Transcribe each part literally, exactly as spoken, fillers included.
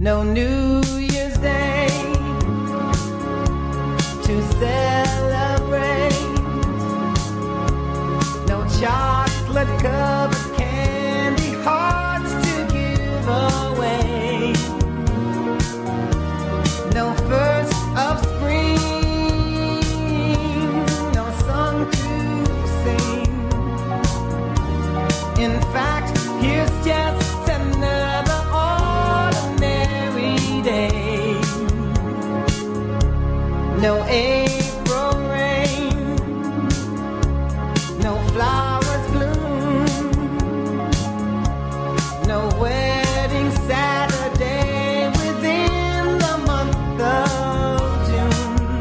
no New Year's Day to celebrate, no chocolate covered candy hearts to give away, no first of spring, no song to sing. In fact, here's just another ordinary day. No April rain, no flowers bloom, no wedding Saturday within the month of June.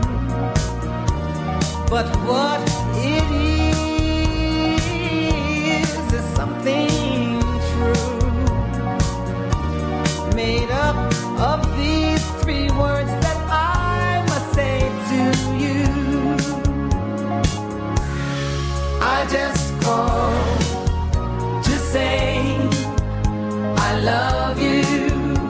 But what it is is something true, made up of these three words that I must say to you. I just called to say I love you.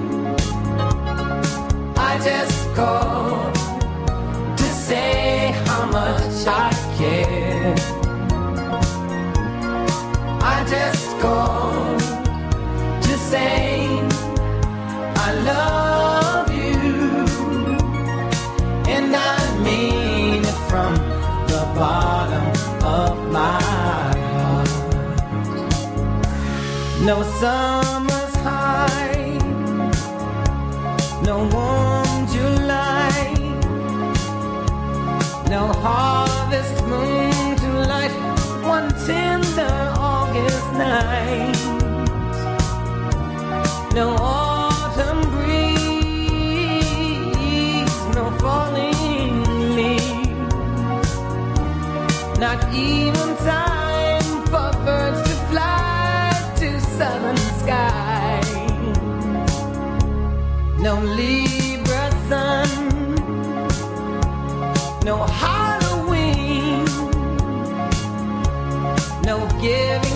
I just called to say how much I care. I just called to say I love you, and I mean it from the bottom of my heart. No summer's high, no warm July, no harvest moon to light one tender August night, no autumn breeze, no falling leaves, not even time for birds to fly to southern skies, no Libra sun, no Halloween, no giving